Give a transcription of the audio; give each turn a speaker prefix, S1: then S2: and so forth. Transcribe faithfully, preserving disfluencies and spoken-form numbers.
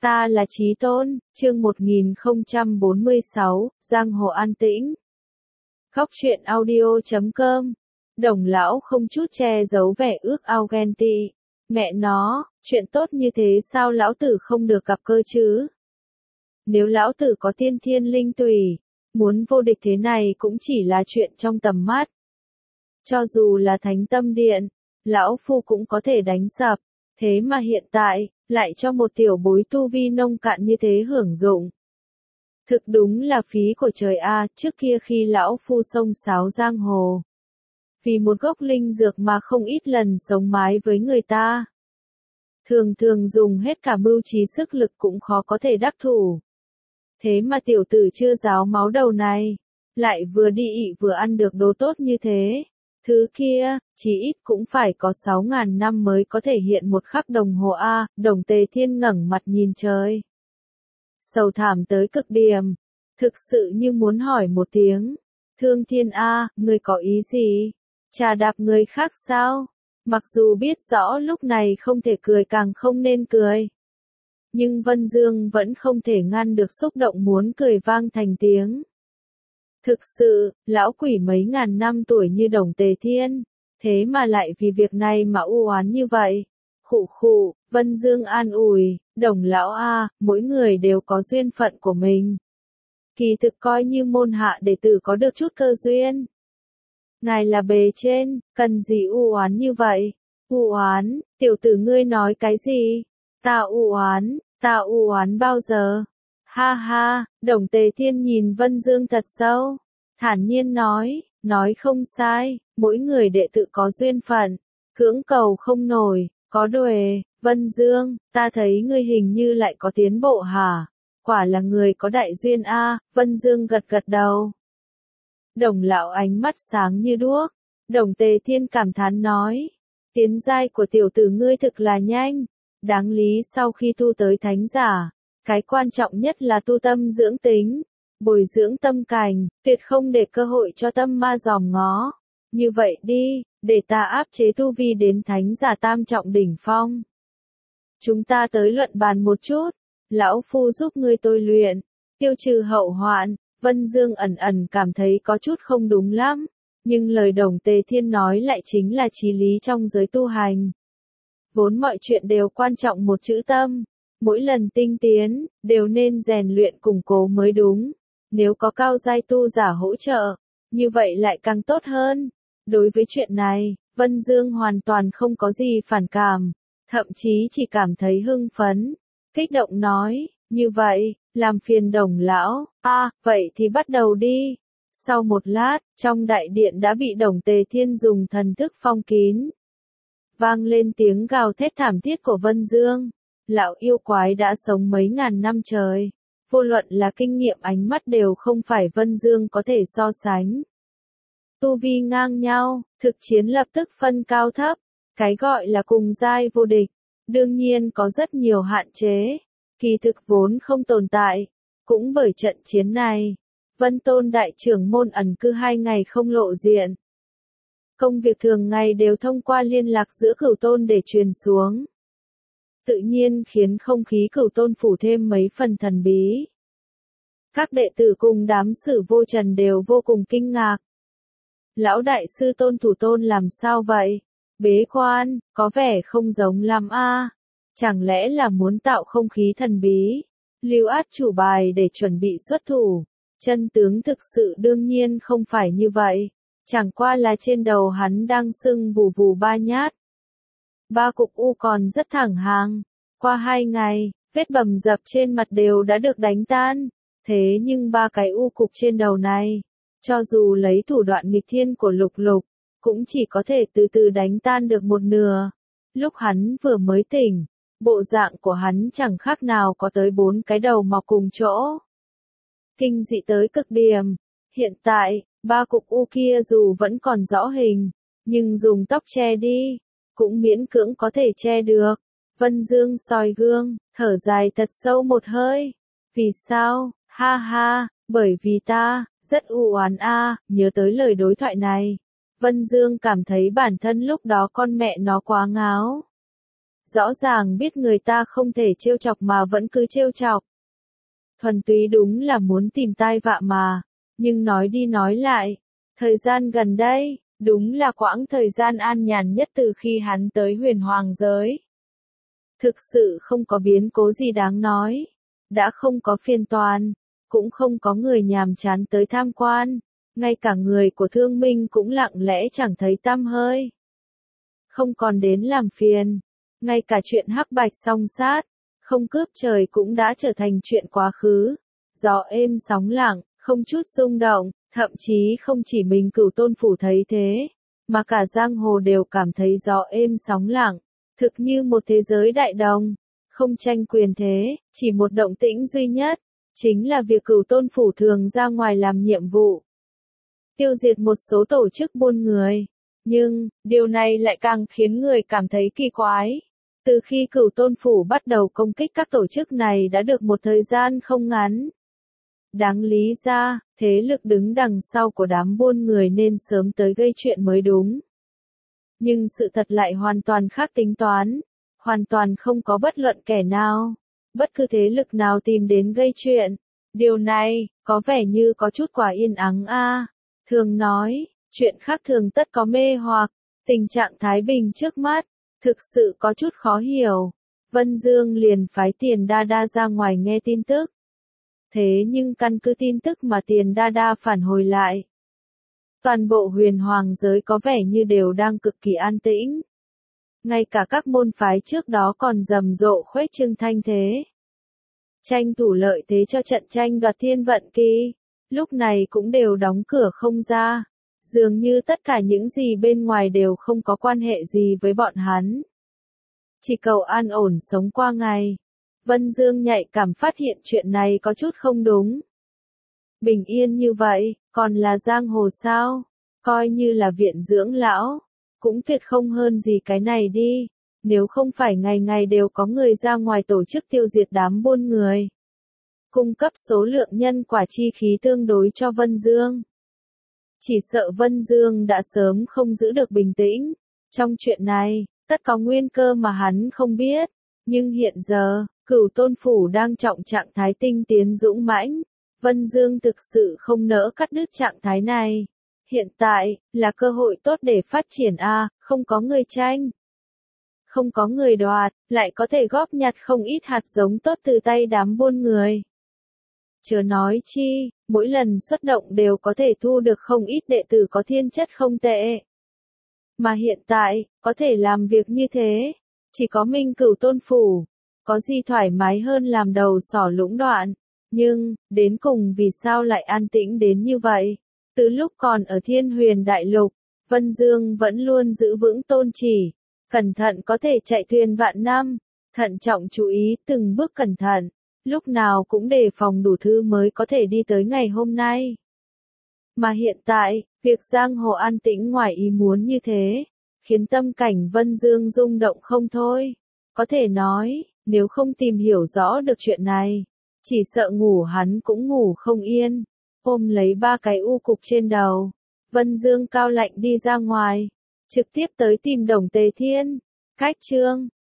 S1: Ta là Chí Tôn, chương một nghìn không trăm bốn mươi sáu, Giang hồ an tĩnh. Góc truyện audio chấm com. Đồng lão không chút che giấu vẻ ước ao ghen tị. Mẹ nó, chuyện tốt như thế sao lão tử không được gặp cơ chứ? Nếu lão tử có tiên thiên linh tùy, muốn vô địch thế này cũng chỉ là chuyện trong tầm mắt. Cho dù là Thánh Tâm Điện, lão phu cũng có thể đánh sập, thế mà hiện tại, lại cho một tiểu bối tu vi nông cạn như thế hưởng dụng. Thực đúng là phí của trời a, trước kia khi lão phu xông xáo giang hồ. Vì một gốc linh dược mà không ít lần sống mái với người ta. Thường thường dùng hết cả mưu trí sức lực cũng khó có thể đắc thủ. Thế mà tiểu tử chưa ráo máu đầu này, lại vừa đi ị vừa ăn được đồ tốt như thế. Thứ kia, chỉ ít cũng phải có sáu ngàn năm mới có thể hiện một khắc đồng hồ A, Đồng Tề Thiên ngẩng mặt nhìn trời. Sầu thảm tới cực điểm, thực sự như muốn hỏi một tiếng. Thương Thiên A, ngươi có ý gì? Trà đạp người khác sao? Mặc dù biết rõ lúc này không thể cười càng không nên cười. Nhưng Vân Dương vẫn không thể ngăn được xúc động muốn cười vang thành tiếng. Thực sự, lão quỷ mấy ngàn năm tuổi như Đồng Tề Thiên, thế mà lại vì việc này mà u oán như vậy. Khụ khụ, Vân Dương an ủi, Đồng lão a, mỗi người đều có duyên phận của mình. Kỳ thực coi như môn hạ đệ tử có được chút cơ duyên. Ngài là bề trên, cần gì u oán như vậy? U oán, tiểu tử ngươi nói cái gì? Ta u oán, ta u oán bao giờ? Ha ha, Đồng Tề Thiên nhìn Vân Dương thật sâu, thản nhiên nói, nói không sai, mỗi người đệ tử có duyên phận, cưỡng cầu không nổi, có đuề, Vân Dương, ta thấy ngươi hình như lại có tiến bộ hả? Quả là người có đại duyên a, Vân Dương gật gật đầu. Đồng lão ánh mắt sáng như đuốc, Đồng Tề Thiên cảm thán nói, tiến giai của tiểu tử ngươi thực là nhanh, đáng lý sau khi tu tới thánh giả. Cái quan trọng nhất là tu tâm dưỡng tính, bồi dưỡng tâm cảnh, tuyệt không để cơ hội cho tâm ma dòm ngó. Như vậy đi, để ta áp chế tu vi đến thánh giả tam trọng đỉnh phong. Chúng ta tới luận bàn một chút, lão phu giúp ngươi tôi luyện, tiêu trừ hậu hoạn. Vân Dương ẩn ẩn cảm thấy có chút không đúng lắm, nhưng lời Đồng Tề Thiên nói lại chính là chí lý trong giới tu hành. Vốn mọi chuyện đều quan trọng một chữ tâm. Mỗi lần tinh tiến, đều nên rèn luyện củng cố mới đúng. Nếu có cao giai tu giả hỗ trợ, như vậy lại càng tốt hơn. Đối với chuyện này, Vân Dương hoàn toàn không có gì phản cảm, thậm chí chỉ cảm thấy hưng phấn. Kích động nói, như vậy, làm phiền Đồng lão, a, à, vậy thì bắt đầu đi. Sau một lát, trong đại điện đã bị Đồng Tề Thiên dùng thần thức phong kín. Vang lên tiếng gào thét thảm thiết của Vân Dương. Lão yêu quái đã sống mấy ngàn năm trời, vô luận là kinh nghiệm ánh mắt đều không phải Vân Dương có thể so sánh. Tu vi ngang nhau, thực chiến lập tức phân cao thấp, cái gọi là cùng giai vô địch, đương nhiên có rất nhiều hạn chế, kỳ thực vốn không tồn tại. Cũng bởi trận chiến này, Vân Tôn đại trưởng môn ẩn cư hai ngày không lộ diện. Công việc thường ngày đều thông qua liên lạc giữa Cửu Tôn để truyền xuống. Tự nhiên khiến không khí Cửu Tôn phủ thêm mấy phần thần bí. Các đệ tử cùng đám Sử Vô Trần đều vô cùng kinh ngạc. Lão đại sư Tôn Thủ Tôn làm sao vậy? Bế quan, có vẻ không giống lắm a. Chẳng lẽ là muốn tạo không khí thần bí, lưu át chủ bài để chuẩn bị xuất thủ? Chân tướng thực sự đương nhiên không phải như vậy. Chẳng qua là trên đầu hắn đang sưng vù vù ba nhát. Ba cục u còn rất thẳng hàng. Qua hai ngày, vết bầm dập trên mặt đều đã được đánh tan. Thế nhưng ba cái u cục trên đầu này, cho dù lấy thủ đoạn nghịch thiên của Lục Lục, cũng chỉ có thể từ từ đánh tan được một nửa. Lúc hắn vừa mới tỉnh, bộ dạng của hắn chẳng khác nào có tới bốn cái đầu mọc cùng chỗ. Kinh dị tới cực điểm. Hiện tại, ba cục u kia dù vẫn còn rõ hình, nhưng dùng tóc che đi, cũng miễn cưỡng có thể che được. Vân Dương soi gương, thở dài thật sâu một hơi. Vì sao? Ha ha, bởi vì ta, rất u oán a. Nhớ tới lời đối thoại này, Vân Dương cảm thấy bản thân lúc đó con mẹ nó quá ngáo. Rõ ràng biết người ta không thể trêu chọc mà vẫn cứ trêu chọc. Thuần túy đúng là muốn tìm tai vạ mà, nhưng nói đi nói lại, thời gian gần đây, đúng là quãng thời gian an nhàn nhất từ khi hắn tới huyền hoàng giới. Thực sự không có biến cố gì đáng nói, đã không có phiên toàn, cũng không có người nhàm chán tới tham quan, ngay cả người của thương minh cũng lặng lẽ chẳng thấy tăm hơi. Không còn đến làm phiền, ngay cả chuyện hắc bạch song sát, không cướp trời cũng đã trở thành chuyện quá khứ. Gió êm sóng lặng, không chút rung động, thậm chí không chỉ mình Cửu Tôn phủ thấy thế, mà cả giang hồ đều cảm thấy gió êm sóng lặng, thực như một thế giới đại đồng, không tranh quyền thế, chỉ một động tĩnh duy nhất, chính là việc Cửu Tôn phủ thường ra ngoài làm nhiệm vụ, tiêu diệt một số tổ chức buôn người. Nhưng, điều này lại càng khiến người cảm thấy kỳ quái. Từ khi Cửu Tôn phủ bắt đầu công kích các tổ chức này đã được một thời gian không ngắn. Đáng lý ra, thế lực đứng đằng sau của đám buôn người nên sớm tới gây chuyện mới đúng. Nhưng sự thật lại hoàn toàn khác tính toán, hoàn toàn không có bất luận kẻ nào, bất cứ thế lực nào tìm đến gây chuyện. Điều này, có vẻ như có chút quá yên ắng a. Thường nói, chuyện khác thường tất có mê hoặc, tình trạng thái bình trước mắt, thực sự có chút khó hiểu. Vân Dương liền phái Tiền Đa Đa ra ngoài nghe tin tức. Thế nhưng căn cứ tin tức mà Tiền Đa Đa phản hồi lại, toàn bộ huyền hoàng giới có vẻ như đều đang cực kỳ an tĩnh. Ngay cả các môn phái trước đó còn rầm rộ khuếch trương thanh thế, tranh thủ lợi thế cho trận tranh đoạt thiên vận kỳ, lúc này cũng đều đóng cửa không ra. Dường như tất cả những gì bên ngoài đều không có quan hệ gì với bọn hắn. Chỉ cầu an ổn sống qua ngày. Vân Dương nhạy cảm phát hiện chuyện này có chút không đúng. Bình yên như vậy, còn là giang hồ sao? Coi như là viện dưỡng lão, cũng tuyệt không hơn gì cái này đi. Nếu không phải ngày ngày đều có người ra ngoài tổ chức tiêu diệt đám buôn người, cung cấp số lượng nhân quả chi khí tương đối cho Vân Dương, chỉ sợ Vân Dương đã sớm không giữ được bình tĩnh. Trong chuyện này, tất có nguyên cơ mà hắn không biết. Nhưng hiện giờ, Cửu Tôn phủ đang trọng trạng thái tinh tiến dũng mãnh. Vân Dương thực sự không nỡ cắt đứt trạng thái này. Hiện tại, là cơ hội tốt để phát triển a, không có người tranh, không có người đoạt, lại có thể góp nhặt không ít hạt giống tốt từ tay đám buôn người. Chớ nói chi, mỗi lần xuất động đều có thể thu được không ít đệ tử có thiên chất không tệ. Mà hiện tại, có thể làm việc như thế, chỉ có Minh Cửu Tôn phủ, có gì thoải mái hơn làm đầu sỏ lũng đoạn. Nhưng, đến cùng vì sao lại an tĩnh đến như vậy? Từ lúc còn ở Thiên Huyền Đại Lục, Vân Dương vẫn luôn giữ vững tôn chỉ, cẩn thận có thể chạy thuyền vạn năm, thận trọng chú ý từng bước cẩn thận. Lúc nào cũng đề phòng đủ thứ mới có thể đi tới ngày hôm nay. Mà hiện tại, việc giang hồ an tĩnh ngoài ý muốn như thế, khiến tâm cảnh Vân Dương rung động không thôi. Có thể nói, nếu không tìm hiểu rõ được chuyện này, chỉ sợ ngủ hắn cũng ngủ không yên. Ôm lấy ba cái u cục trên đầu, Vân Dương cao lạnh đi ra ngoài, trực tiếp tới tìm Đồng Tề Thiên. Cách chương